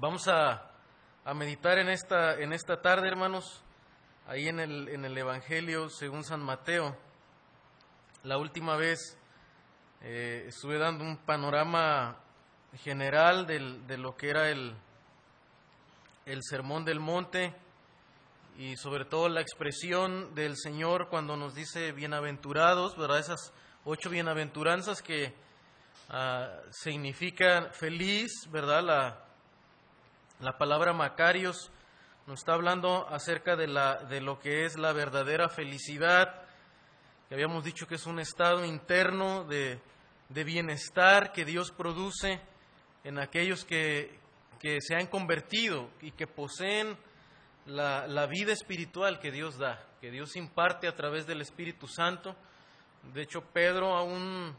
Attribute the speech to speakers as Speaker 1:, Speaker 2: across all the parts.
Speaker 1: Vamos a meditar en esta tarde, hermanos, ahí en el Evangelio según San Mateo. La última vez estuve dando un panorama general de lo que era el Sermón del Monte y sobre todo la expresión del Señor cuando nos dice bienaventurados, ¿verdad? Esas 8 bienaventuranzas que significan feliz, ¿verdad? La palabra Macarios nos está hablando acerca de lo que es la verdadera felicidad, que habíamos dicho que es un estado interno de bienestar que Dios produce en aquellos que se han convertido y que poseen la vida espiritual que Dios da, que Dios imparte a través del Espíritu Santo. De hecho, Pedro aún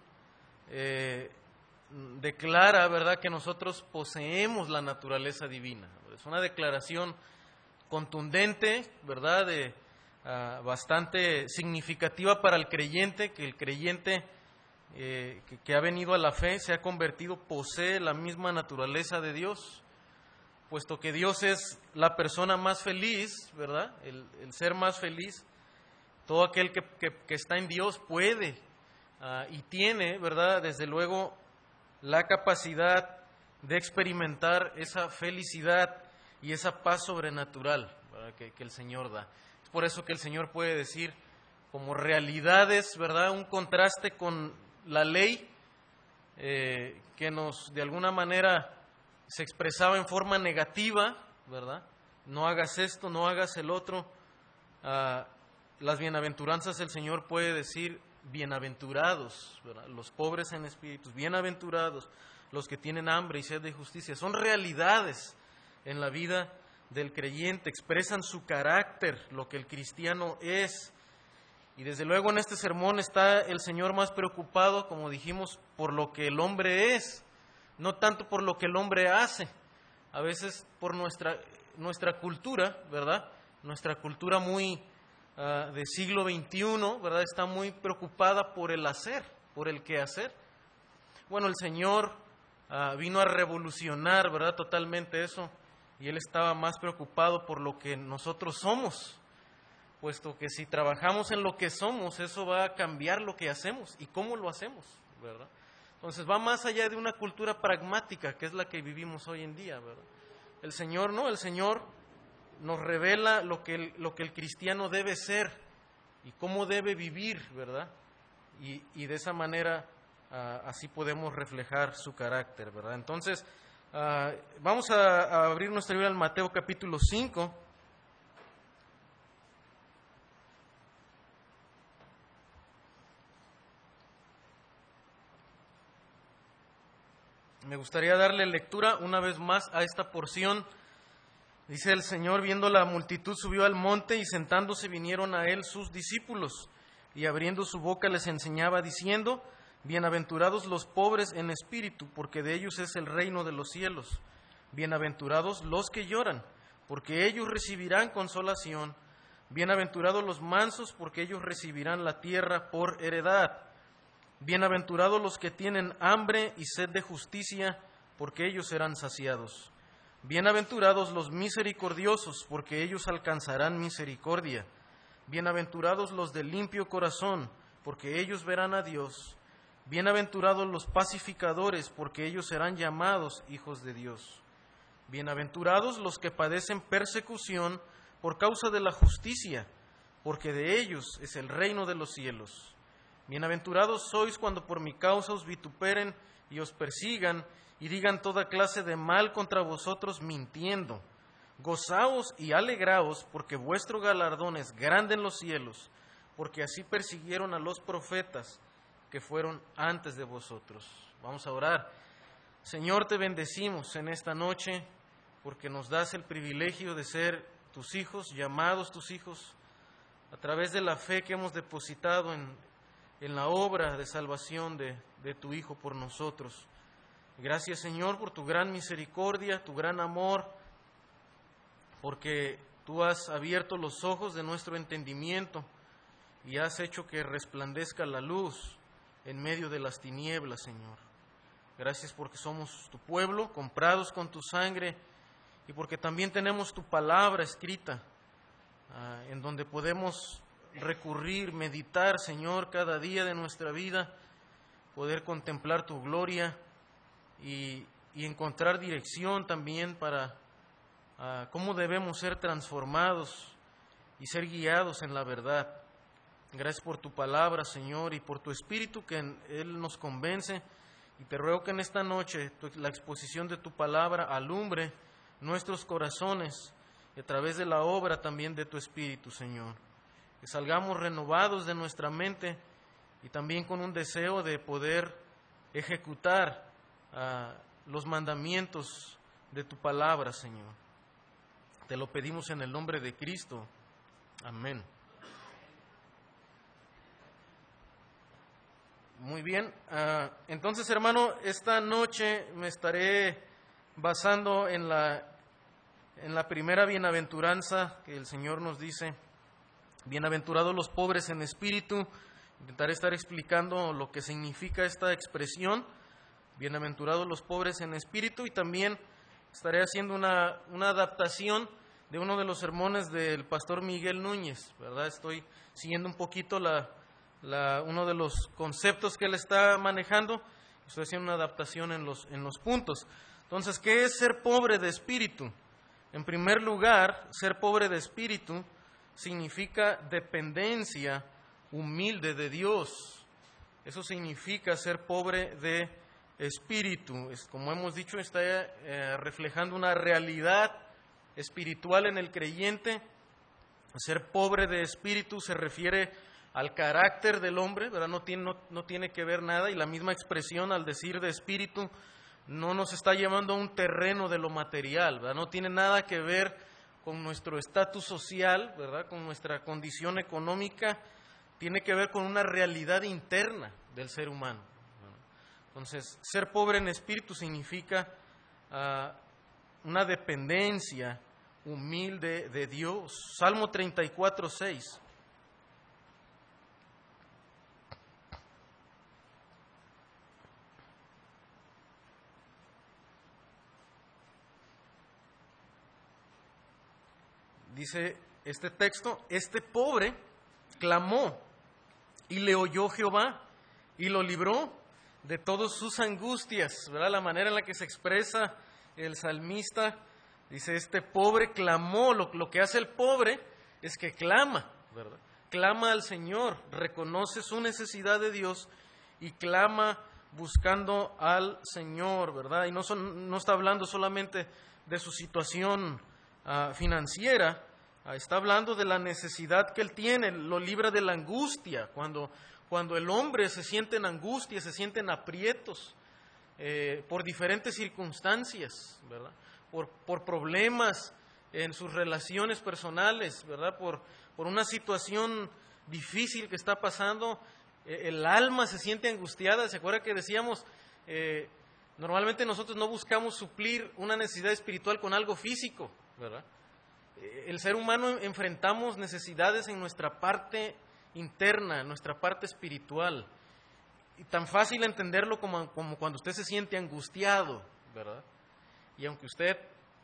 Speaker 1: declara, ¿verdad?, que nosotros poseemos la naturaleza divina. Es una declaración contundente, ¿verdad?, bastante significativa para el creyente, que el creyente que ha venido a la fe, se ha convertido, posee la misma naturaleza de Dios, puesto que Dios es la persona más feliz, ¿verdad?, el ser más feliz. Todo aquel que está en Dios puede y tiene, ¿verdad?, desde luego, la capacidad de experimentar esa felicidad y esa paz sobrenatural, ¿verdad?, que el Señor da. Es por eso que el Señor puede decir como realidades, ¿verdad?, un contraste con la ley que nos, de alguna manera, se expresaba en forma negativa, ¿verdad? No hagas esto, no hagas el otro. Las bienaventuranzas el Señor puede decir bienaventurados, ¿verdad?, los pobres en espíritu, bienaventurados los que tienen hambre y sed de justicia. Son realidades en la vida del creyente, expresan su carácter, lo que el cristiano es. Y desde luego en este sermón está el Señor más preocupado, como dijimos, por lo que el hombre es, no tanto por lo que el hombre hace. A veces por nuestra cultura, ¿verdad?, nuestra cultura muy del siglo XXI, ¿verdad?, está muy preocupada por el hacer, por el quehacer. Bueno, el Señor vino a revolucionar, ¿verdad?, totalmente eso, y Él estaba más preocupado por lo que nosotros somos, puesto que si trabajamos en lo que somos, eso va a cambiar lo que hacemos y cómo lo hacemos, ¿verdad? Entonces va más allá de una cultura pragmática, que es la que vivimos hoy en día, ¿verdad? El Señor no, el Señor nos revela lo que el cristiano debe ser y cómo debe vivir, ¿verdad? Y de esa manera así podemos reflejar su carácter, ¿verdad? Entonces, vamos a abrir nuestra Biblia al Mateo capítulo 5. Me gustaría darle lectura una vez más a esta porción. Dice el Señor: viendo la multitud, subió al monte, y sentándose vinieron a él sus discípulos, y abriendo su boca les enseñaba, diciendo: bienaventurados los pobres en espíritu, porque de ellos es el reino de los cielos. Bienaventurados los que lloran, porque ellos recibirán consolación. Bienaventurados los mansos, porque ellos recibirán la tierra por heredad. Bienaventurados los que tienen hambre y sed de justicia, porque ellos serán saciados. Bienaventurados los misericordiosos, porque ellos alcanzarán misericordia. Bienaventurados los de limpio corazón, porque ellos verán a Dios. Bienaventurados los pacificadores, porque ellos serán llamados hijos de Dios. Bienaventurados los que padecen persecución por causa de la justicia, porque de ellos es el reino de los cielos. Bienaventurados sois cuando por mi causa os vituperen y os persigan, y digan toda clase de mal contra vosotros mintiendo. Gozaos y alegraos, porque vuestro galardón es grande en los cielos, porque así persiguieron a los profetas que fueron antes de vosotros. Vamos a orar. Señor, te bendecimos en esta noche, porque nos das el privilegio de ser tus hijos, llamados tus hijos, a través de la fe que hemos depositado en la obra de salvación de tu Hijo por nosotros. Gracias, Señor, por tu gran misericordia, tu gran amor, porque tú has abierto los ojos de nuestro entendimiento y has hecho que resplandezca la luz en medio de las tinieblas, Señor. Gracias porque somos tu pueblo, comprados con tu sangre, y porque también tenemos tu palabra escrita, en donde podemos recurrir, meditar, Señor, cada día de nuestra vida, poder contemplar tu gloria y encontrar dirección también para cómo debemos ser transformados y ser guiados en la verdad. Gracias por tu palabra, Señor, y por tu Espíritu que Él nos convence. Y te ruego que en esta noche la exposición de tu palabra alumbre nuestros corazones y a través de la obra también de tu Espíritu, Señor. Que salgamos renovados de nuestra mente y también con un deseo de poder ejecutar los mandamientos de tu palabra, Señor. Te lo pedimos en el nombre de Cristo. Amén. Muy bien, entonces hermano, esta noche me estaré basando en la primera bienaventuranza que el Señor nos dice. Bienaventurados los pobres en espíritu. Intentaré estar explicando lo que significa esta expresión, bienaventurados los pobres en espíritu, y también estaré haciendo una adaptación de uno de los sermones del pastor Miguel Núñez, ¿verdad? Estoy siguiendo un poquito uno de los conceptos que él está manejando. Estoy haciendo una adaptación en los puntos. Entonces, ¿qué es ser pobre de espíritu? En primer lugar, ser pobre de espíritu significa dependencia humilde de Dios. Eso significa ser pobre de espíritu. Como hemos dicho, está reflejando una realidad espiritual en el creyente. Ser pobre de espíritu se refiere al carácter del hombre, ¿verdad? No tiene que ver nada, y la misma expresión al decir de espíritu no nos está llevando a un terreno de lo material, ¿verdad? No tiene nada que ver con nuestro estatus social, ¿verdad? Con nuestra condición económica, tiene que ver con una realidad interna del ser humano, ¿verdad? Entonces, ser pobre en espíritu significa una dependencia humilde de Dios. Salmo 34:6. Dice este texto: este pobre clamó y le oyó Jehová y lo libró de todas sus angustias, ¿verdad? La manera en la que se expresa el salmista, dice, este pobre clamó. Lo que hace el pobre es que clama, ¿verdad? Clama al Señor, reconoce su necesidad de Dios y clama buscando al Señor, ¿verdad? Y no está hablando solamente de su situación financiera, está hablando de la necesidad que él tiene, lo libra de la angustia. Cuando el hombre se siente en angustia, se siente en aprietos por diferentes circunstancias, ¿verdad? Por problemas en sus relaciones personales, ¿verdad? Por una situación difícil que está pasando, el alma se siente angustiada. ¿Se acuerda que decíamos, normalmente nosotros no buscamos suplir una necesidad espiritual con algo físico, ¿verdad? El ser humano enfrentamos necesidades en nuestra parte interna, en nuestra parte espiritual. Y tan fácil entenderlo como cuando usted se siente angustiado, ¿verdad? Y aunque usted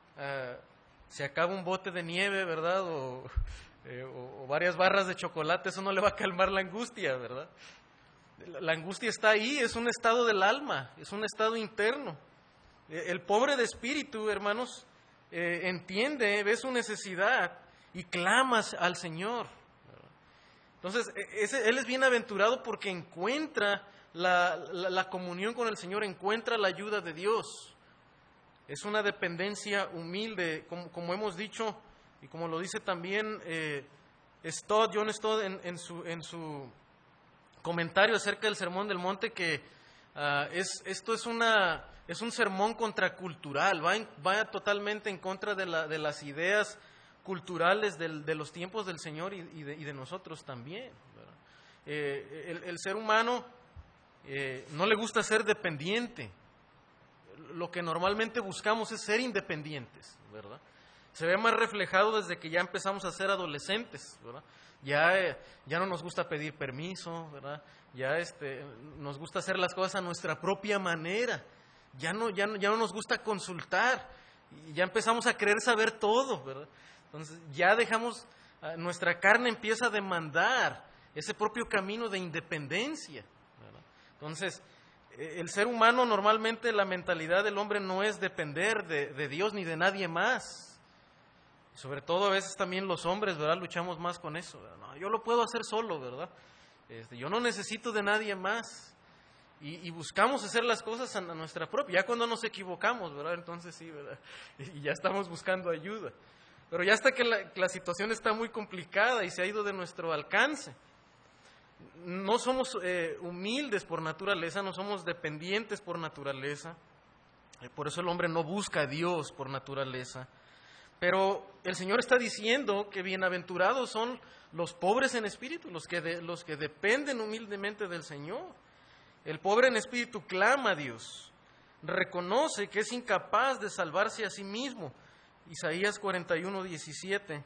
Speaker 1: se acaba un bote de nieve, ¿verdad? O varias barras de chocolate, eso no le va a calmar la angustia, ¿verdad? La angustia está ahí, es un estado del alma, es un estado interno. El pobre de espíritu, hermanos, entiende, ve su necesidad y clama al Señor. Entonces, él es bienaventurado porque encuentra la comunión con el Señor, encuentra la ayuda de Dios. Es una dependencia humilde, como hemos dicho, y como lo dice también John Stott en su comentario acerca del Sermón del Monte, que esto es un sermón contracultural, va totalmente en contra de las ideas culturales de los tiempos del Señor y de nosotros también, ¿verdad? El ser humano no le gusta ser dependiente. Lo que normalmente buscamos es ser independientes, ¿verdad? Se ve más reflejado desde que ya empezamos a ser adolescentes, ¿verdad? Ya no nos gusta pedir permiso, ¿verdad? Ya nos gusta hacer las cosas a nuestra propia manera. Ya no nos gusta consultar Y ya empezamos a querer saber todo, ¿verdad? Entonces ya dejamos, nuestra carne empieza a demandar ese propio camino de independencia, ¿verdad? Entonces, el ser humano normalmente, la mentalidad del hombre no es depender de Dios ni de nadie más. Sobre todo a veces también los hombres, ¿verdad? Luchamos más con eso, ¿verdad? No, yo lo puedo hacer solo, ¿verdad? Yo no necesito de nadie más. Y buscamos hacer las cosas a nuestra propia. Ya cuando nos equivocamos, ¿verdad? Entonces sí, ¿verdad? Y ya estamos buscando ayuda. Pero ya hasta que la situación está muy complicada y se ha ido de nuestro alcance. No somos humildes por naturaleza, no somos dependientes por naturaleza. Por eso el hombre no busca a Dios por naturaleza. Pero el Señor está diciendo que bienaventurados son los pobres en espíritu, los que dependen humildemente del Señor. El pobre en espíritu clama a Dios, reconoce que es incapaz de salvarse a sí mismo. Isaías 41:17.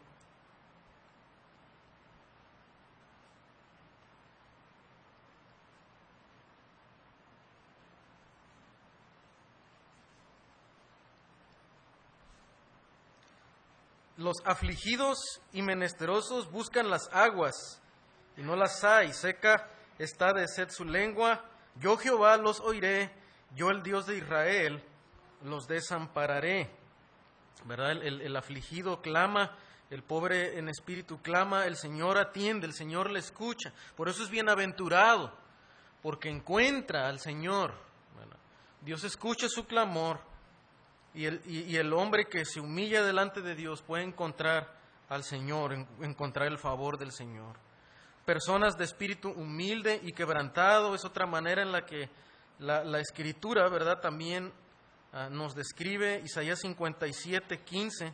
Speaker 1: Los afligidos y menesterosos buscan las aguas, y no las hay. Seca está de sed su lengua. Yo Jehová los oiré, yo el Dios de Israel los desampararé. ¿Verdad? El afligido clama, el pobre en espíritu clama, el Señor atiende, el Señor le escucha. Por eso es bienaventurado, porque encuentra al Señor. Bueno, Dios escucha su clamor y el hombre que se humilla delante de Dios puede encontrar al Señor, encontrar el favor del Señor. Personas de espíritu humilde y quebrantado es otra manera en la que la Escritura, ¿verdad?, también nos describe. Isaías 57:15.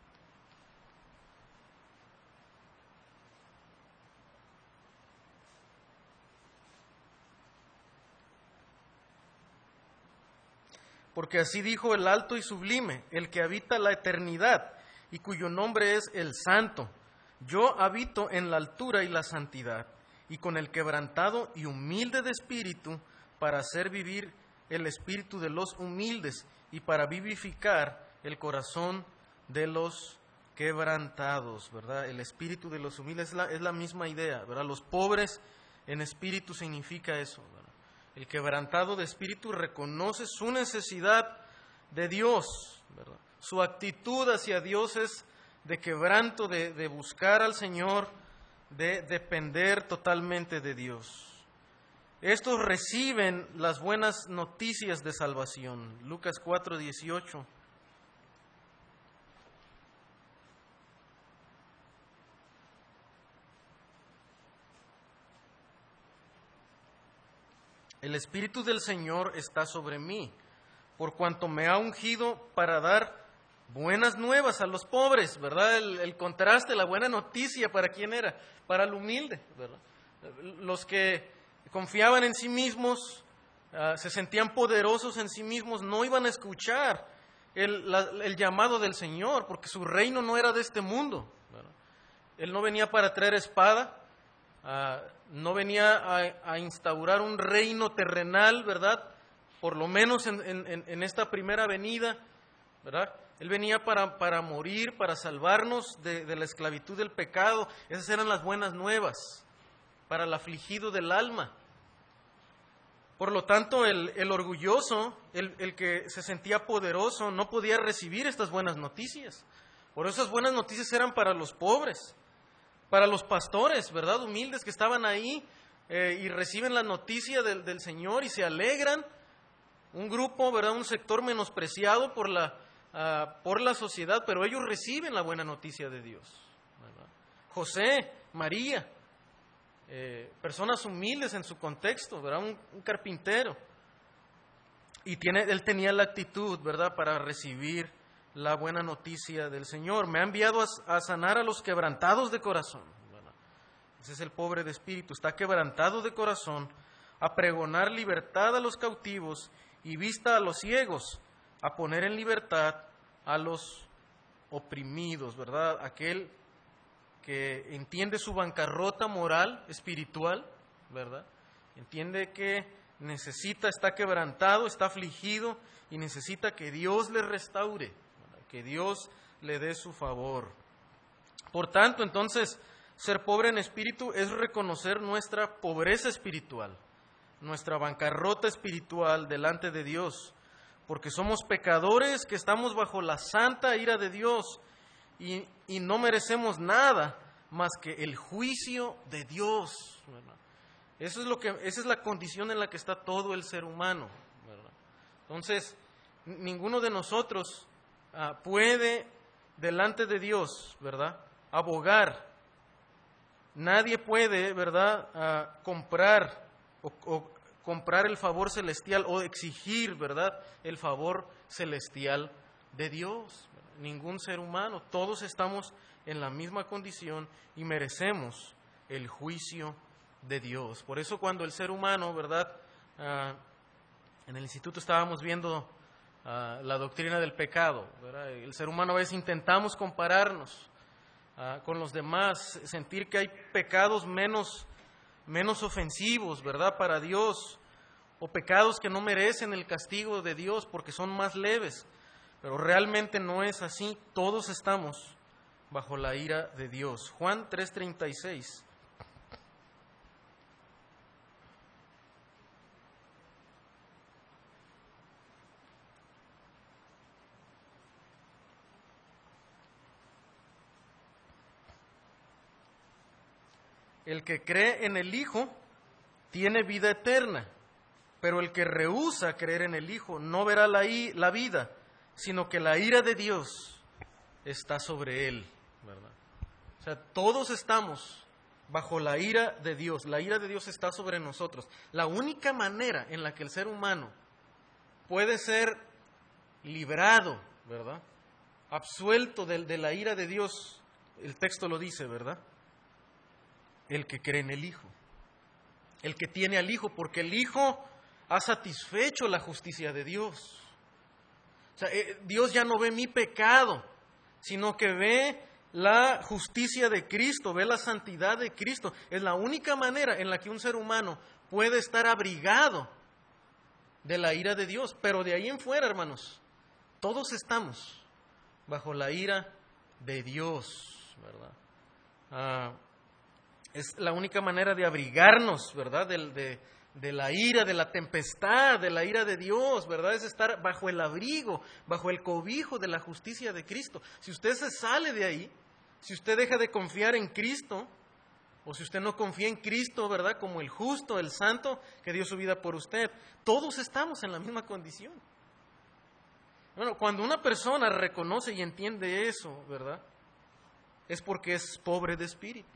Speaker 1: Porque así dijo el alto y sublime, el que habita la eternidad y cuyo nombre es el Santo. Yo habito en la altura y la santidad, y con el quebrantado y humilde de espíritu, para hacer vivir el espíritu de los humildes y para vivificar el corazón de los quebrantados, ¿verdad? El espíritu de los humildes es la misma idea, ¿verdad? Los pobres en espíritu significa eso, ¿verdad? El quebrantado de espíritu reconoce su necesidad de Dios, ¿verdad? Su actitud hacia Dios es de quebranto, de buscar al Señor, de depender totalmente de Dios. Estos reciben las buenas noticias de salvación. Lucas 4:18. El Espíritu del Señor está sobre mí, por cuanto me ha ungido para dar buenas nuevas a los pobres, ¿verdad? El contraste, la buena noticia, ¿para quién era? Para el humilde, ¿verdad? Los que confiaban en sí mismos, se sentían poderosos en sí mismos, no iban a escuchar el llamado del Señor, porque su reino no era de este mundo, ¿verdad? Él no venía para traer espada, no venía a instaurar un reino terrenal, ¿verdad? Por lo menos en esta primera venida, ¿verdad? Él venía para morir, para salvarnos de la esclavitud del pecado. Esas eran las buenas nuevas para el afligido del alma. Por lo tanto, el orgulloso, el que se sentía poderoso, no podía recibir estas buenas noticias. Por eso esas buenas noticias eran para los pobres, para los pastores, ¿verdad?, humildes que estaban ahí y reciben la noticia del Señor y se alegran. Un grupo, ¿verdad?, un sector menospreciado por la sociedad, pero ellos reciben la buena noticia de Dios, ¿verdad? José, María, personas humildes en su contexto, ¿verdad?, un carpintero, y él tenía la actitud, ¿verdad?, para recibir la buena noticia del Señor. Me ha enviado a sanar a los quebrantados de corazón, ¿verdad? Ese es el pobre de espíritu, está quebrantado de corazón, a pregonar libertad a los cautivos y vista a los ciegos, a poner en libertad a los oprimidos, ¿verdad? Aquel que entiende su bancarrota moral, espiritual, ¿verdad? Entiende que está quebrantado, está afligido y necesita que Dios le restaure, ¿verdad? que Dios le dé su favor. Por tanto, entonces, ser pobre en espíritu es reconocer nuestra pobreza espiritual, nuestra bancarrota espiritual delante de Dios, porque somos pecadores que estamos bajo la santa ira de Dios y no merecemos nada más que el juicio de Dios, ¿verdad? Esa es la condición en la que está todo el ser humano, ¿verdad? Entonces, ninguno de nosotros puede delante de Dios, ¿verdad?, abogar. Nadie puede, ¿verdad?, comprar o comprar el favor celestial o exigir, ¿verdad?, el favor celestial de Dios. Ningún ser humano, todos estamos en la misma condición y merecemos el juicio de Dios. Por eso cuando el ser humano, ¿verdad?, en el instituto estábamos viendo la doctrina del pecado, ¿verdad? El ser humano a veces intentamos compararnos con los demás, sentir que hay pecados menos ofensivos, ¿verdad?, para Dios, o pecados que no merecen el castigo de Dios porque son más leves. Pero realmente no es así. Todos estamos bajo la ira de Dios. Juan 3:36. El que cree en el Hijo tiene vida eterna, pero el que rehúsa creer en el Hijo no verá la vida, sino que la ira de Dios está sobre él, ¿verdad? O sea, todos estamos bajo la ira de Dios. La ira de Dios está sobre nosotros. La única manera en la que el ser humano puede ser librado, ¿verdad?, absuelto de la ira de Dios, el texto lo dice, ¿verdad?, el que cree en el Hijo, el que tiene al Hijo, porque el Hijo ha satisfecho la justicia de Dios. O sea, Dios ya no ve mi pecado, sino que ve la justicia de Cristo, ve la santidad de Cristo. Es la única manera en la que un ser humano puede estar abrigado de la ira de Dios. Pero de ahí en fuera, hermanos, todos estamos bajo la ira de Dios, ¿verdad? Es la única manera de abrigarnos, ¿verdad?, de la ira, de la tempestad, de la ira de Dios, ¿verdad? Es estar bajo el abrigo, bajo el cobijo de la justicia de Cristo. Si usted se sale de ahí, si usted deja de confiar en Cristo, o si usted no confía en Cristo, ¿verdad?, como el justo, el santo, que dio su vida por usted, todos estamos en la misma condición. Bueno, cuando una persona reconoce y entiende eso, ¿verdad?, es porque es pobre de espíritu.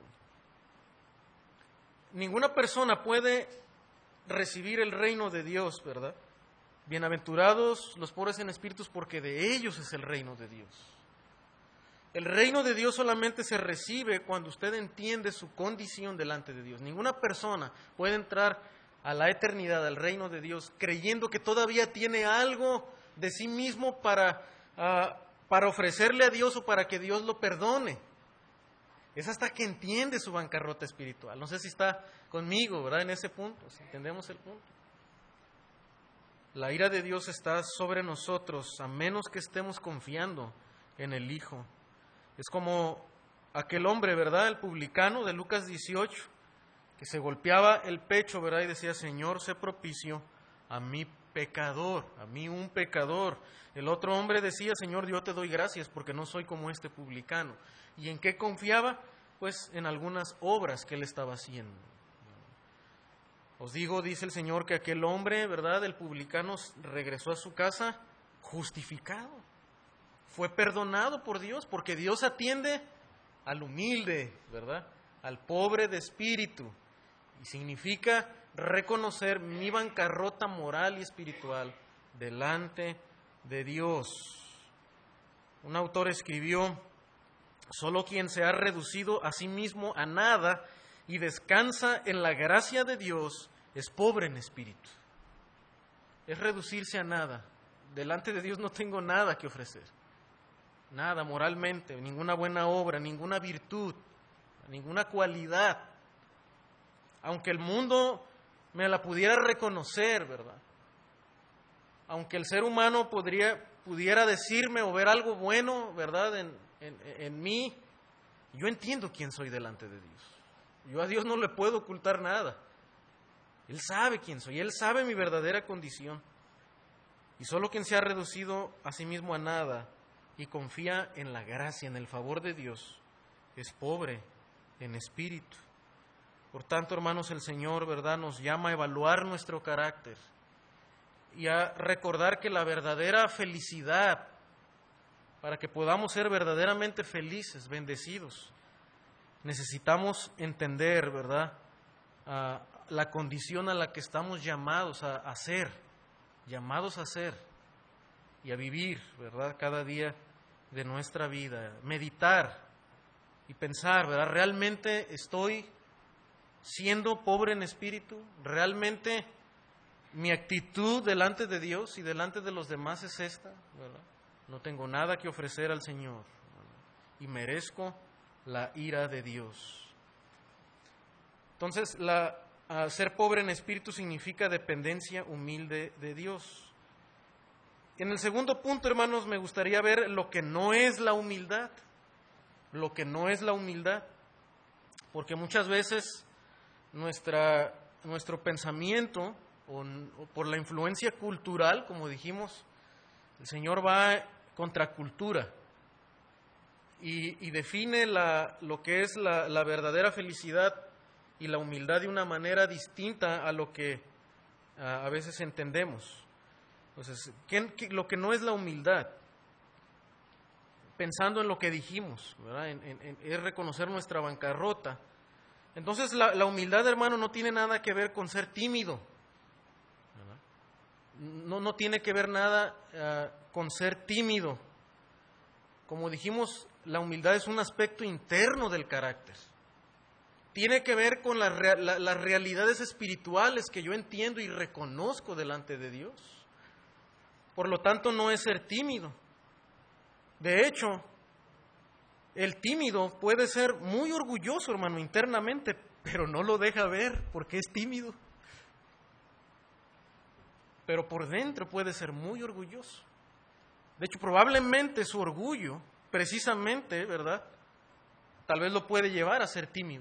Speaker 1: Ninguna persona puede recibir el reino de Dios, ¿verdad? Bienaventurados los pobres en espíritus, porque de ellos es el reino de Dios. El reino de Dios solamente se recibe cuando usted entiende su condición delante de Dios. Ninguna persona puede entrar a la eternidad, al reino de Dios, creyendo que todavía tiene algo de sí mismo para ofrecerle a Dios o para que Dios lo perdone. Es hasta que entiende su bancarrota espiritual. No sé si está conmigo, ¿verdad?, en ese punto, si entendemos el punto. La ira de Dios está sobre nosotros, a menos que estemos confiando en el Hijo. Es como aquel hombre, ¿verdad?, el publicano de Lucas 18, que se golpeaba el pecho, ¿verdad?, y decía: Señor, sé propicio a mi pecador, a mí un pecador. El otro hombre decía: Señor, yo te doy gracias porque no soy como este publicano. ¿Y en qué confiaba? Pues en algunas obras que él estaba haciendo. Os digo, dice el Señor, que aquel hombre, ¿verdad?, el publicano, regresó a su casa justificado. Fue perdonado por Dios, porque Dios atiende al humilde, ¿verdad?, al pobre de espíritu. Y significa reconocer mi bancarrota moral y espiritual delante de Dios. Un autor escribió: solo quien se ha reducido a sí mismo a nada y descansa en la gracia de Dios es pobre en espíritu. Es reducirse a nada. Delante de Dios no tengo nada que ofrecer. Nada moralmente, ninguna buena obra, ninguna virtud, ninguna cualidad. Aunque el mundo me la pudiera reconocer, ¿verdad? aunque el ser humano pudiera decirme o ver algo bueno, ¿verdad?, en mí, yo entiendo quién soy delante de Dios. Yo a Dios no le puedo ocultar nada. Él sabe quién soy, Él sabe mi verdadera condición. Y solo quien se ha reducido a sí mismo a nada y confía en la gracia, en el favor de Dios, es pobre en espíritu. Por tanto, hermanos, el Señor, ¿verdad?, nos llama a evaluar nuestro carácter y a recordar que la verdadera felicidad, para que podamos ser verdaderamente felices, bendecidos, necesitamos entender, ¿verdad?, la condición a la que estamos llamados a ser y a vivir, ¿verdad?, cada día de nuestra vida. Meditar y pensar, ¿verdad?, ¿realmente estoy siendo pobre en espíritu? ¿Realmente mi actitud delante de Dios y delante de los demás es esta, ¿verdad? No tengo nada que ofrecer al Señor, ¿verdad?, y merezco la ira de Dios. Entonces, ser pobre en espíritu significa dependencia humilde de Dios. En el segundo punto, hermanos, me gustaría ver lo que no es la humildad. Lo que no es la humildad. Porque muchas veces nuestro pensamiento, o por la influencia cultural, como dijimos, el Señor va contra cultura y define lo que es la verdadera felicidad y la humildad de una manera distinta a lo que a veces entendemos. Entonces, lo que no es la humildad, pensando en lo que dijimos, ¿verdad?, es reconocer nuestra bancarrota. Entonces, la humildad, hermano, no tiene nada que ver con ser tímido, ¿verdad? No tiene que ver nada con ser tímido. Como dijimos, la humildad es un aspecto interno del carácter. Tiene que ver con las realidades espirituales que yo entiendo y reconozco delante de Dios. Por lo tanto, no es ser tímido. De hecho, el tímido puede ser muy orgulloso, hermano, internamente, pero no lo deja ver porque es tímido. Pero por dentro puede ser muy orgulloso. De hecho, probablemente su orgullo, precisamente, ¿verdad?, tal vez lo puede llevar a ser tímido,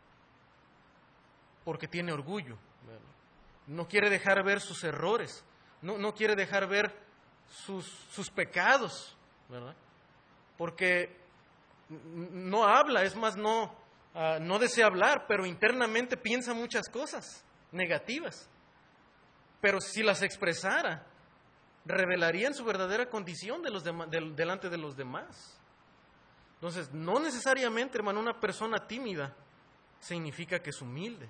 Speaker 1: porque tiene orgullo, ¿verdad? No quiere dejar ver sus errores, no quiere dejar ver sus pecados, ¿verdad? Porque no habla, es más, no desea hablar, pero internamente piensa muchas cosas negativas. Pero si las expresara, revelarían su verdadera condición delante de los demás. Entonces, no necesariamente, hermano, una persona tímida significa que es humilde.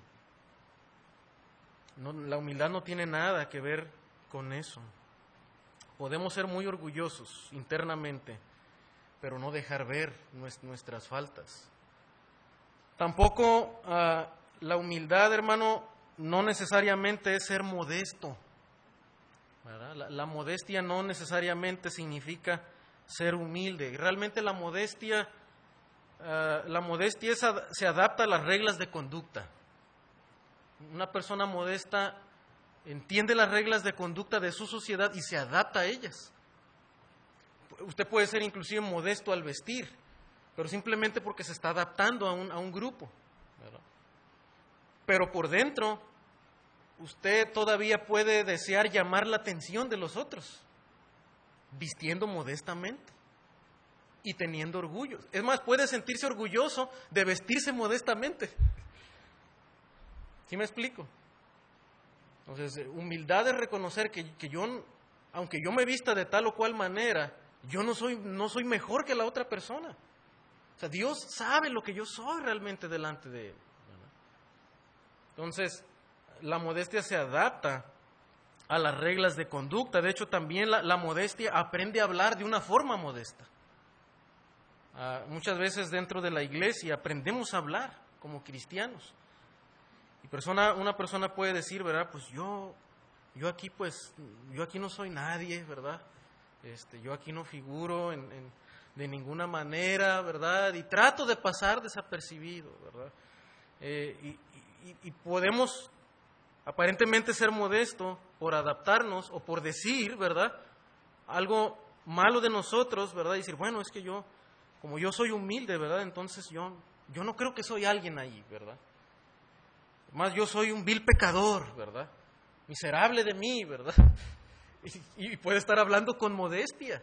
Speaker 1: No, la humildad no tiene nada que ver con eso. Podemos ser muy orgullosos internamente, pero no dejar ver nuestras faltas. Tampoco la humildad, hermano, no necesariamente es ser modesto, ¿verdad? La modestia no necesariamente significa ser humilde. Realmente la modestia se adapta a las reglas de conducta. Una persona modesta entiende las reglas de conducta de su sociedad y se adapta a ellas. Usted puede ser inclusive modesto al vestir, pero simplemente porque se está adaptando a un grupo, ¿verdad? Pero por dentro, usted todavía puede desear llamar la atención de los otros, vistiendo modestamente y teniendo orgullo. Es más, puede sentirse orgulloso de vestirse modestamente. ¿Sí me explico? Entonces, humildad es reconocer que yo, aunque yo me vista de tal o cual manera, yo no soy mejor que la otra persona. O sea, Dios sabe lo que yo soy realmente delante de Él, ¿verdad? Entonces, la modestia se adapta a las reglas de conducta. De hecho, también la modestia aprende a hablar de una forma modesta. Muchas veces dentro de la iglesia aprendemos a hablar como cristianos. Y una persona puede decir, ¿verdad? Pues yo aquí no soy nadie, ¿verdad? Yo aquí no figuro de ninguna manera, ¿verdad? Y trato de pasar desapercibido, ¿verdad? Y podemos aparentemente ser modesto por adaptarnos o por decir, ¿verdad?, algo malo de nosotros, ¿verdad? Y decir, bueno, es que como yo soy humilde, ¿verdad? Entonces yo no creo que soy alguien ahí, ¿verdad? Más yo soy un vil pecador, ¿verdad? Miserable de mí, ¿verdad? Y puede estar hablando con modestia.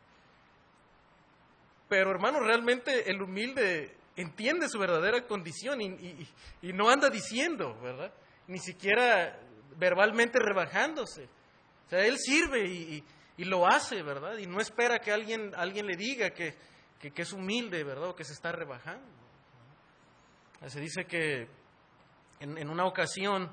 Speaker 1: Pero hermano, realmente el humilde entiende su verdadera condición y no anda diciendo, ¿verdad? Ni siquiera verbalmente rebajándose. O sea, él sirve y lo hace, ¿verdad? Y no espera que alguien le diga que es humilde, ¿verdad? O que se está rebajando. Se dice que en una ocasión,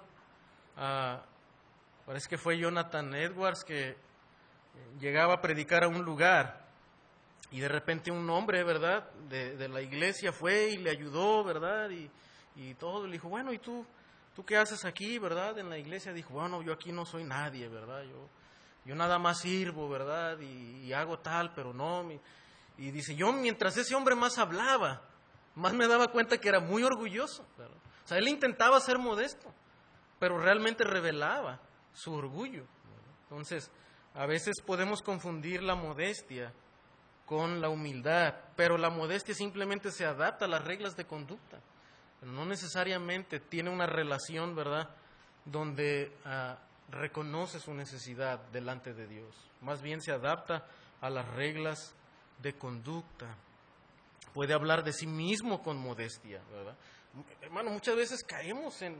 Speaker 1: parece que fue Jonathan Edwards, que llegaba a predicar a un lugar y de repente un hombre, ¿verdad?, de la iglesia fue y le ayudó, ¿verdad? Y todo, le dijo, bueno, ¿y tú qué haces aquí, verdad, en la iglesia? Dijo, bueno, yo aquí no soy nadie, ¿verdad? Yo nada más sirvo, ¿verdad? Y hago tal, pero no. Y dice, yo mientras ese hombre más hablaba, más me daba cuenta que era muy orgulloso, ¿verdad? O sea, él intentaba ser modesto, pero realmente revelaba su orgullo, ¿verdad? Entonces, a veces podemos confundir la modestia con la humildad, pero la modestia simplemente se adapta a las reglas de conducta, pero no necesariamente tiene una relación, ¿verdad?, donde reconoce su necesidad delante de Dios. Más bien se adapta a las reglas de conducta. Puede hablar de sí mismo con modestia, ¿verdad? Hermano, muchas veces caemos en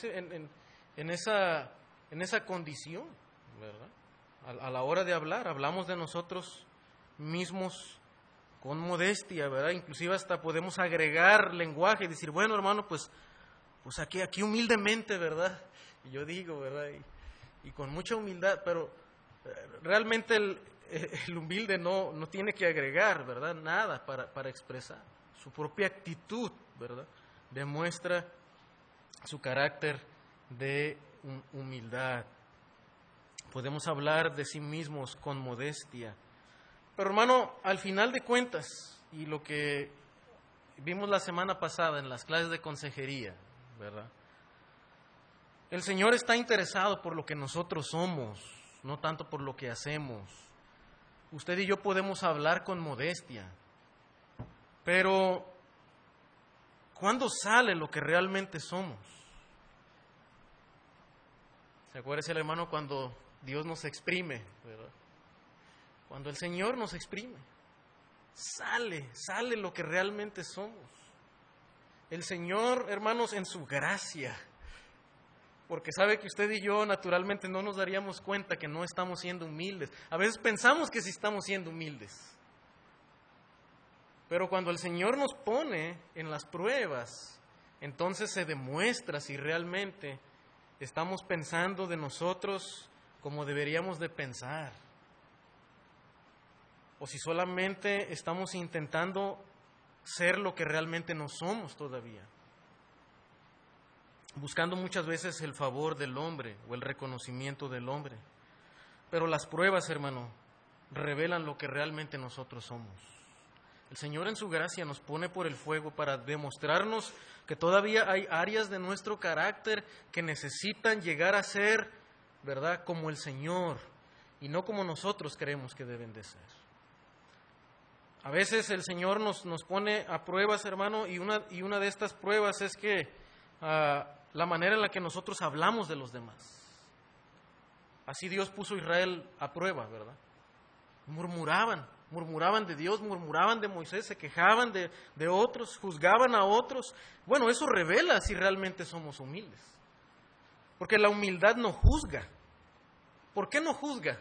Speaker 1: esa condición, ¿verdad? A la hora de hablar, hablamos de nosotros mismos con modestia, ¿verdad? Inclusive hasta podemos agregar lenguaje y decir, bueno, hermano, pues aquí humildemente, ¿verdad? Y yo digo, ¿verdad? Y con mucha humildad, pero realmente el humilde no tiene que agregar, ¿verdad?, nada para expresar. Su propia actitud, ¿verdad?, demuestra su carácter de humildad. Podemos hablar de sí mismos con modestia. Pero hermano, al final de cuentas, y lo que vimos la semana pasada en las clases de consejería, ¿verdad?, el Señor está interesado por lo que nosotros somos, no tanto por lo que hacemos. Usted y yo podemos hablar con modestia, pero ¿cuándo sale lo que realmente somos? ¿Se acuerda el hermano cuando Dios nos exprime, ¿verdad? Cuando el Señor nos exprime, sale lo que realmente somos. El Señor, hermanos, en su gracia, porque sabe que usted y yo naturalmente no nos daríamos cuenta que no estamos siendo humildes. A veces pensamos que sí estamos siendo humildes. Pero cuando el Señor nos pone en las pruebas, entonces se demuestra si realmente estamos pensando de nosotros como deberíamos de pensar. O si solamente estamos intentando ser lo que realmente no somos todavía. Buscando muchas veces el favor del hombre o el reconocimiento del hombre. Pero las pruebas, hermano, revelan lo que realmente nosotros somos. El Señor en su gracia nos pone por el fuego para demostrarnos que todavía hay áreas de nuestro carácter que necesitan llegar a ser, ¿verdad?, como el Señor y no como nosotros creemos que deben de ser. A veces el Señor nos pone a pruebas, hermano, y una de estas pruebas es que la manera en la que nosotros hablamos de los demás. Así Dios puso a Israel a prueba, ¿verdad? Murmuraban de Dios, murmuraban de Moisés, se quejaban de otros, juzgaban a otros. Bueno, eso revela si realmente somos humildes. Porque la humildad no juzga. ¿Por qué no juzga?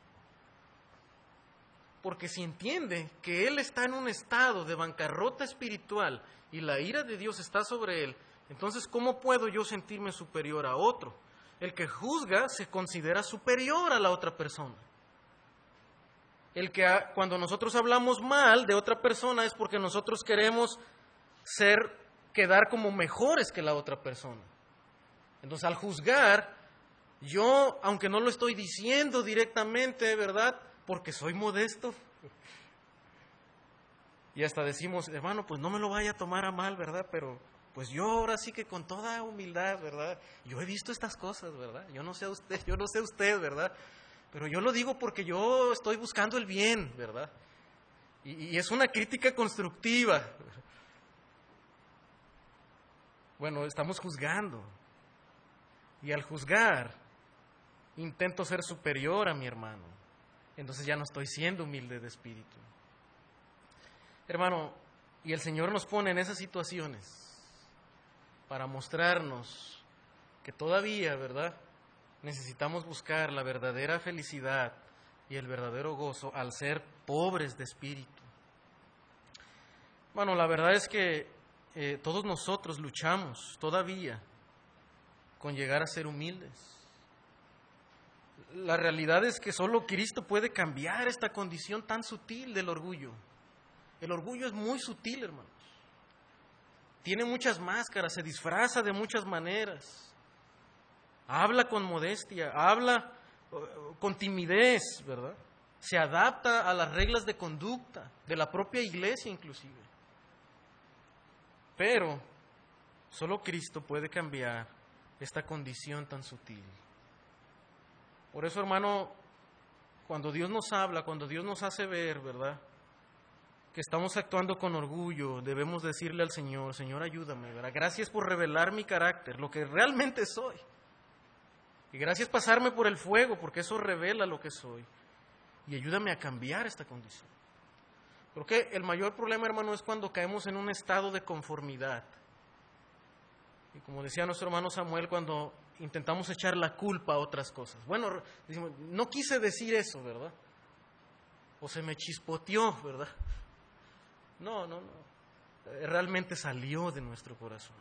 Speaker 1: Porque si entiende que él está en un estado de bancarrota espiritual y la ira de Dios está sobre él, entonces ¿cómo puedo yo sentirme superior a otro? El que juzga se considera superior a la otra persona. El que cuando nosotros hablamos mal de otra persona es porque nosotros queremos quedar como mejores que la otra persona. Entonces al juzgar, yo, aunque no lo estoy diciendo directamente, ¿verdad?, porque soy modesto. Y hasta decimos, hermano, pues no me lo vaya a tomar a mal, ¿verdad? Pero pues yo ahora sí que con toda humildad, ¿verdad? Yo he visto estas cosas, ¿verdad? Yo no sé usted, ¿verdad? Pero yo lo digo porque yo estoy buscando el bien, ¿verdad? Y es una crítica constructiva. Bueno, estamos juzgando. Y al juzgar, intento ser superior a mi hermano. Entonces ya no estoy siendo humilde de espíritu. Hermano, y el Señor nos pone en esas situaciones para mostrarnos que todavía, ¿verdad?, necesitamos buscar la verdadera felicidad y el verdadero gozo al ser pobres de espíritu. Bueno, la verdad es que todos nosotros luchamos todavía con llegar a ser humildes. La realidad es que solo Cristo puede cambiar esta condición tan sutil del orgullo. El orgullo es muy sutil, hermanos. Tiene muchas máscaras, se disfraza de muchas maneras. Habla con modestia, habla con timidez, ¿verdad? Se adapta a las reglas de conducta de la propia iglesia inclusive. Pero solo Cristo puede cambiar esta condición tan sutil. Por eso, hermano, cuando Dios nos habla, cuando Dios nos hace ver, ¿verdad?, que estamos actuando con orgullo, debemos decirle al Señor, Señor, ayúdame, ¿verdad? Gracias por revelar mi carácter, lo que realmente soy. Y gracias por pasarme por el fuego, porque eso revela lo que soy. Y ayúdame a cambiar esta condición. Creo que el mayor problema, hermano, es cuando caemos en un estado de conformidad. Y como decía nuestro hermano Samuel, cuando intentamos echar la culpa a otras cosas. Bueno, decimos, no quise decir eso, ¿verdad? O se me chispoteó, ¿verdad? No. Realmente salió de nuestro corazón.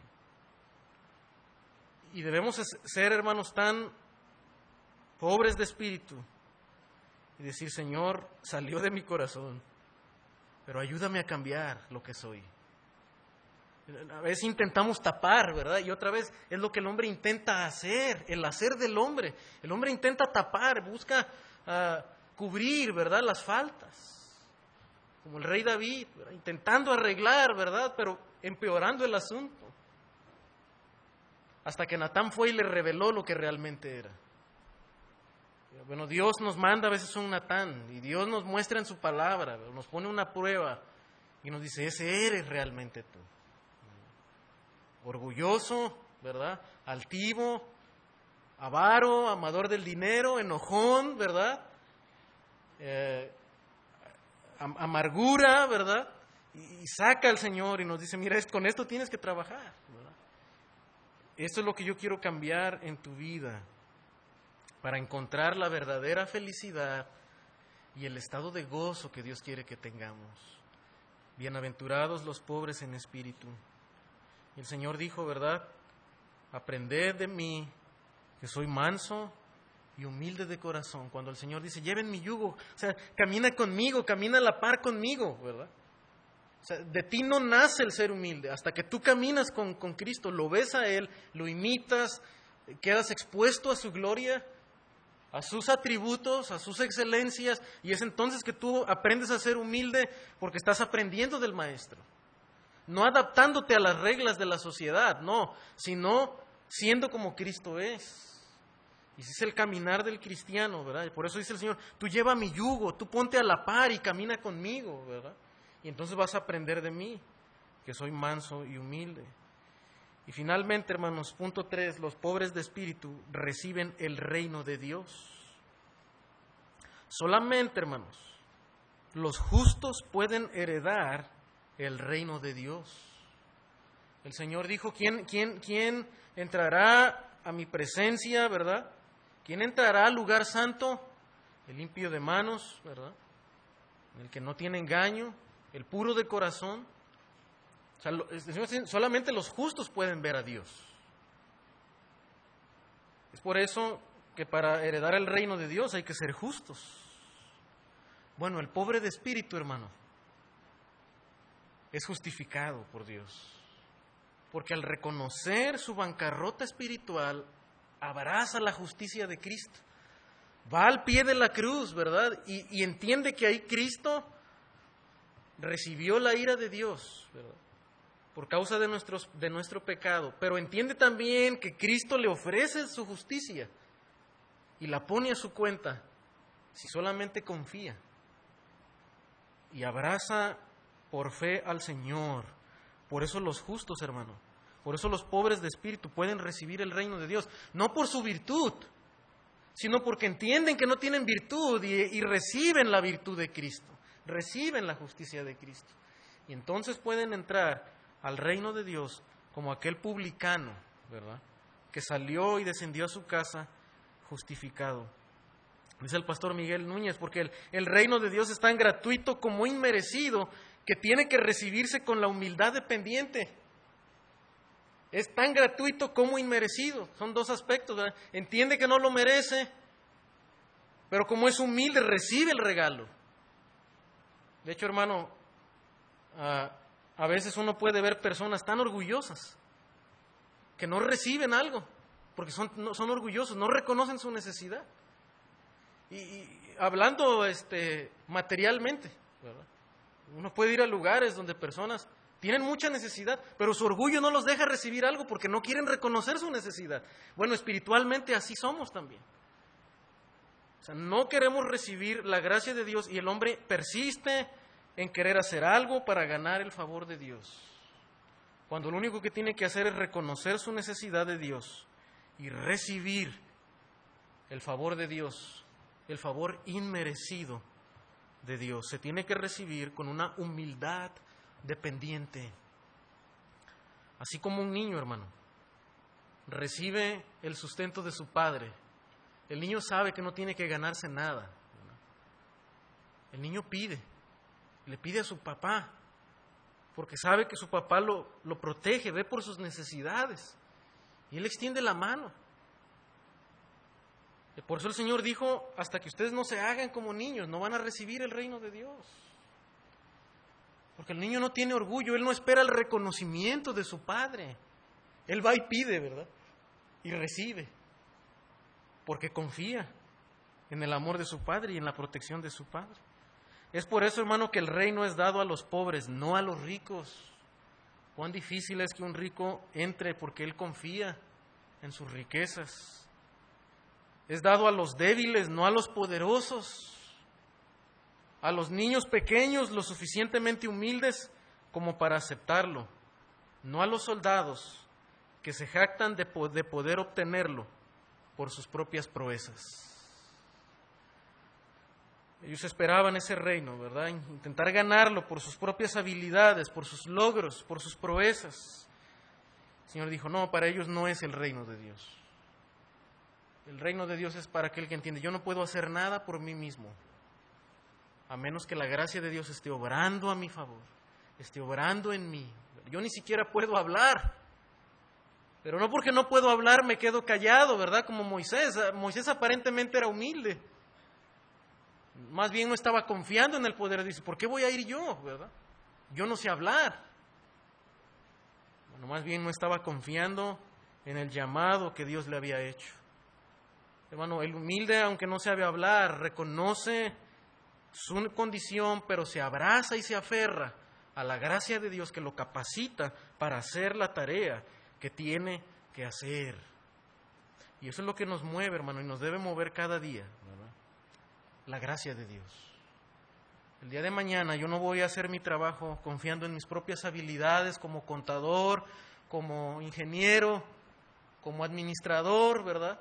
Speaker 1: Y debemos ser, hermanos, tan pobres de espíritu y decir, Señor, salió de mi corazón, pero ayúdame a cambiar lo que soy. A veces intentamos tapar, ¿verdad? Y otra vez es lo que el hombre intenta hacer, el hacer del hombre. El hombre intenta tapar, busca cubrir, ¿verdad?, las faltas. Como el rey David, ¿verdad?, intentando arreglar, ¿verdad?, pero empeorando el asunto. Hasta que Natán fue y le reveló lo que realmente era. Bueno, Dios nos manda a veces un Natán y Dios nos muestra en su palabra, nos pone una prueba y nos dice, ese eres realmente tú. Orgulloso, ¿verdad?, altivo, avaro, amador del dinero, enojón, ¿verdad?, amargura, ¿verdad? Y saca al Señor y nos dice, mira, con esto tienes que trabajar, ¿verdad? Esto es lo que yo quiero cambiar en tu vida para encontrar la verdadera felicidad y el estado de gozo que Dios quiere que tengamos. Bienaventurados los pobres en espíritu. Y el Señor dijo, ¿verdad?, aprended de mí, que soy manso y humilde de corazón. Cuando el Señor dice, lleven mi yugo, o sea, camina conmigo, camina a la par conmigo, ¿verdad? O sea, de ti no nace el ser humilde, hasta que tú caminas con Cristo, lo ves a Él, lo imitas, quedas expuesto a su gloria, a sus atributos, a sus excelencias, y es entonces que tú aprendes a ser humilde porque estás aprendiendo del Maestro. No adaptándote a las reglas de la sociedad, no, sino siendo como Cristo es. Y ese es el caminar del cristiano, ¿verdad? Por eso dice el Señor, tú lleva mi yugo, tú ponte a la par y camina conmigo, ¿verdad? Y entonces vas a aprender de mí, que soy manso y humilde. Y finalmente, hermanos, punto 3, los pobres de espíritu reciben el reino de Dios. Solamente, hermanos, los justos pueden heredar el reino de Dios. El Señor dijo, ¿quién entrará a mi presencia, verdad? ¿Quién entrará al lugar santo? El limpio de manos, ¿verdad?, el que no tiene engaño, el puro de corazón. O sea, solamente los justos pueden ver a Dios. Es por eso que para heredar el reino de Dios hay que ser justos. Bueno, el pobre de espíritu, hermano, es justificado por Dios. Porque al reconocer su bancarrota espiritual, abraza la justicia de Cristo. Va al pie de la cruz, ¿verdad? Y entiende que ahí Cristo recibió la ira de Dios, ¿verdad? por causa de nuestro pecado, pero entiende también que Cristo le ofrece su justicia y la pone a su cuenta si solamente confía y abraza por fe al Señor. Por eso los justos, hermano, por eso los pobres de espíritu pueden recibir el reino de Dios, no por su virtud, sino porque entienden que no tienen virtud y reciben la virtud de Cristo, reciben la justicia de Cristo. Y entonces pueden entrar al reino de Dios como aquel publicano, ¿verdad?, que salió y descendió a su casa justificado. Dice el pastor Miguel Núñez, porque el reino de Dios es tan gratuito como inmerecido, que tiene que recibirse con la humildad dependiente. Es tan gratuito como inmerecido. Son dos aspectos, ¿verdad? Entiende que no lo merece, pero como es humilde, recibe el regalo. De hecho, hermano, a veces uno puede ver personas tan orgullosas que no reciben algo, porque son orgullosos, no reconocen su necesidad. Y hablando materialmente, ¿verdad?, uno puede ir a lugares donde personas tienen mucha necesidad, pero su orgullo no los deja recibir algo porque no quieren reconocer su necesidad. Bueno, espiritualmente así somos también. O sea, no queremos recibir la gracia de Dios y el hombre persiste en querer hacer algo para ganar el favor de Dios, cuando lo único que tiene que hacer es reconocer su necesidad de Dios y recibir el favor de Dios, el favor inmerecido de Dios. Se tiene que recibir con una humildad dependiente. Así como un niño, hermano, recibe el sustento de su padre. El niño sabe que no tiene que ganarse nada. El niño le pide a su papá, porque sabe que su papá lo protege, ve por sus necesidades, y él extiende la mano. Y por eso el Señor dijo, hasta que ustedes no se hagan como niños, no van a recibir el reino de Dios. Porque el niño no tiene orgullo, él no espera el reconocimiento de su padre. Él va y pide, ¿verdad?, y recibe, porque confía en el amor de su padre y en la protección de su padre. Es por eso, hermano, que el reino es dado a los pobres, no a los ricos. Cuán difícil es que un rico entre porque él confía en sus riquezas. Es dado a los débiles, no a los poderosos. A los niños pequeños, lo suficientemente humildes como para aceptarlo, no a los soldados que se jactan de poder obtenerlo por sus propias proezas. Ellos esperaban ese reino, ¿verdad?, intentar ganarlo por sus propias habilidades, por sus logros, por sus proezas. El Señor dijo, no, para ellos no es el reino de Dios. El reino de Dios es para aquel que entiende, yo no puedo hacer nada por mí mismo, a menos que la gracia de Dios esté obrando a mi favor, esté obrando en mí. Yo ni siquiera puedo hablar, pero no porque no puedo hablar me quedo callado, ¿verdad?, como Moisés. Moisés aparentemente era humilde, más bien no estaba confiando en el poder. Dice, ¿por qué voy a ir yo, verdad? Yo no sé hablar. Bueno, más bien no estaba confiando en el llamado que Dios le había hecho. Hermano, el humilde, aunque no sabe hablar, reconoce su condición, pero se abraza y se aferra a la gracia de Dios que lo capacita para hacer la tarea que tiene que hacer. Y eso es lo que nos mueve, hermano, y nos debe mover cada día, ¿verdad?, la gracia de Dios. El día de mañana yo no voy a hacer mi trabajo confiando en mis propias habilidades como contador, como ingeniero, como administrador, ¿verdad?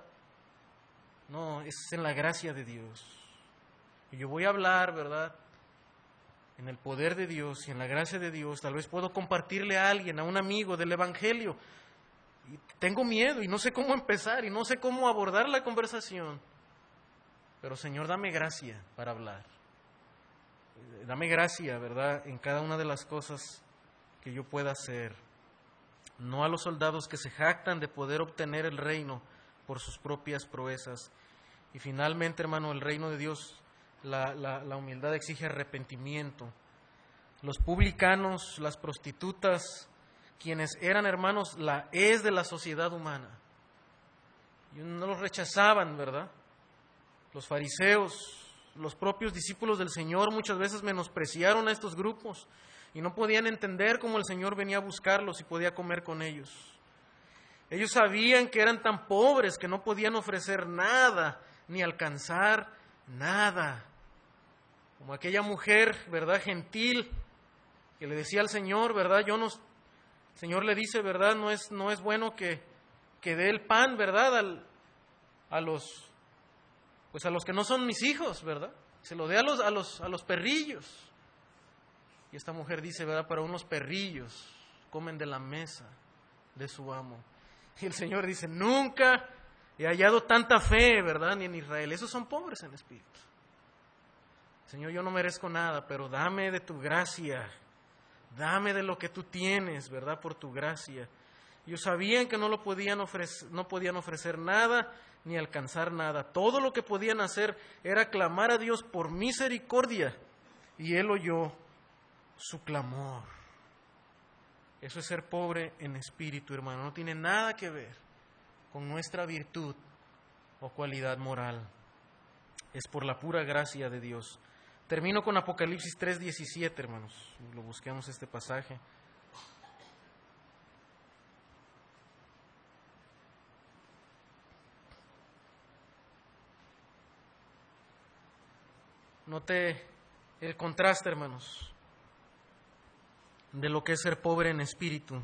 Speaker 1: No, es en la gracia de Dios. Y yo voy a hablar, ¿verdad?, en el poder de Dios y en la gracia de Dios. Tal vez puedo compartirle a alguien, a un amigo del Evangelio. Y tengo miedo y no sé cómo empezar y no sé cómo abordar la conversación. Pero Señor, dame gracia para hablar. Dame gracia, ¿verdad?, en cada una de las cosas que yo pueda hacer. No a los soldados que se jactan de poder obtener el reino por sus propias proezas. Y finalmente, hermano, el reino de Dios, la humildad exige arrepentimiento. Los publicanos, las prostitutas, quienes eran, hermanos, la hez de la sociedad humana, y no los rechazaban, ¿verdad? Los fariseos, los propios discípulos del Señor muchas veces menospreciaron a estos grupos y no podían entender cómo el Señor venía a buscarlos y podía comer con ellos. Ellos sabían que eran tan pobres que no podían ofrecer nada, ni alcanzar nada. Como aquella mujer, ¿verdad?, gentil, que le decía al Señor, ¿verdad?, el Señor le dice, ¿verdad?, no es bueno que dé el pan, ¿verdad?, a los que no son mis hijos, ¿verdad? Se lo dé a los perrillos. Y esta mujer dice, ¿verdad?, para unos perrillos comen de la mesa de su amo. Y el Señor dice, nunca he hallado tanta fe, ¿verdad?, ni en Israel. Esos son pobres en espíritu. Señor, yo no merezco nada, pero dame de tu gracia. Dame de lo que tú tienes, ¿verdad?, por tu gracia. Ellos sabían que no podían ofrecer nada ni alcanzar nada. Todo lo que podían hacer era clamar a Dios por misericordia, y Él oyó su clamor. Eso es ser pobre en espíritu, hermano. No tiene nada que ver con nuestra virtud o cualidad moral. Es por la pura gracia de Dios. Termino con Apocalipsis 3:17, hermanos. Lo busquemos este pasaje. Note el contraste, hermanos, de lo que es ser pobre en espíritu.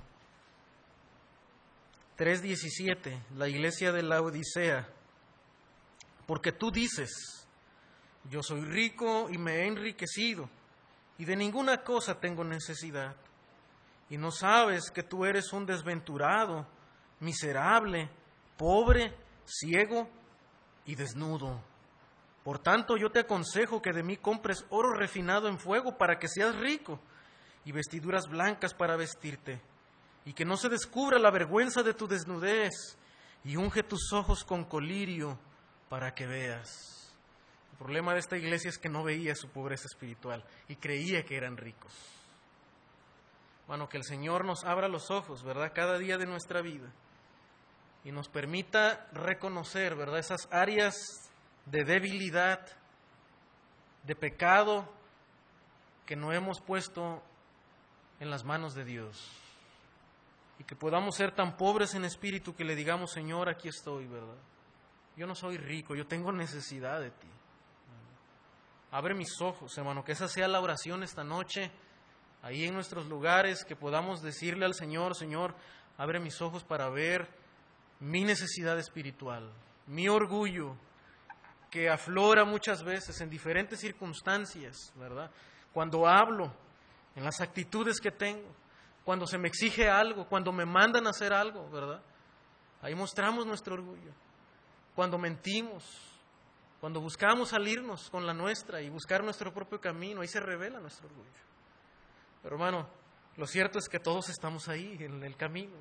Speaker 1: 3:17, la iglesia de la Odisea. Porque tú dices, yo soy rico y me he enriquecido, y de ninguna cosa tengo necesidad. Y no sabes que tú eres un desventurado, miserable, pobre, ciego y desnudo. Por tanto, yo te aconsejo que de mí compres oro refinado en fuego para que seas rico, y vestiduras blancas para vestirte, y que no se descubra la vergüenza de tu desnudez, y unge tus ojos con colirio para que veas. El problema de esta iglesia es que no veía su pobreza espiritual y creía que eran ricos. Bueno, que el Señor nos abra los ojos, ¿verdad?, cada día de nuestra vida, y nos permita reconocer, ¿verdad?, esas áreas de debilidad, de pecado, que no hemos puesto en las manos de Dios. Y que podamos ser tan pobres en espíritu que le digamos, Señor, aquí estoy, ¿verdad? Yo no soy rico, yo tengo necesidad de ti. Abre mis ojos, hermano, que esa sea la oración esta noche, ahí en nuestros lugares, que podamos decirle al Señor, Señor, abre mis ojos para ver mi necesidad espiritual, mi orgullo, que aflora muchas veces en diferentes circunstancias, ¿verdad? Cuando hablo, en las actitudes que tengo, cuando se me exige algo, cuando me mandan a hacer algo, ¿verdad? Ahí mostramos nuestro orgullo. Cuando mentimos, cuando buscamos salirnos con la nuestra y buscar nuestro propio camino, ahí se revela nuestro orgullo. Pero hermano, lo cierto es que todos estamos ahí, en el camino.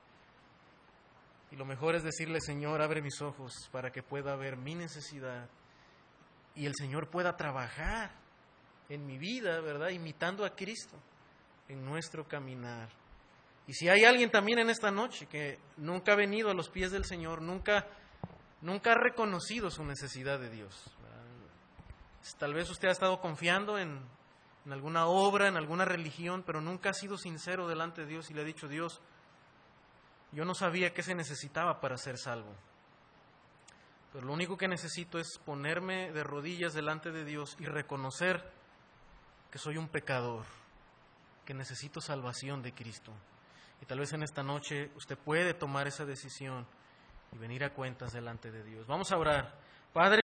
Speaker 1: Y lo mejor es decirle, Señor, abre mis ojos para que pueda ver mi necesidad y el Señor pueda trabajar en mi vida, ¿verdad?, imitando a Cristo en nuestro caminar. Y si hay alguien también en esta noche que nunca ha venido a los pies del Señor, nunca ha reconocido su necesidad de Dios, ¿verdad? Tal vez usted ha estado confiando en alguna obra, en alguna religión, pero nunca ha sido sincero delante de Dios y le ha dicho, Dios, yo no sabía qué se necesitaba para ser salvo, pero lo único que necesito es ponerme de rodillas delante de Dios y reconocer que soy un pecador, que necesito salvación de Cristo. Y tal vez en esta noche usted puede tomar esa decisión y venir a cuentas delante de Dios. Vamos a orar. Padre,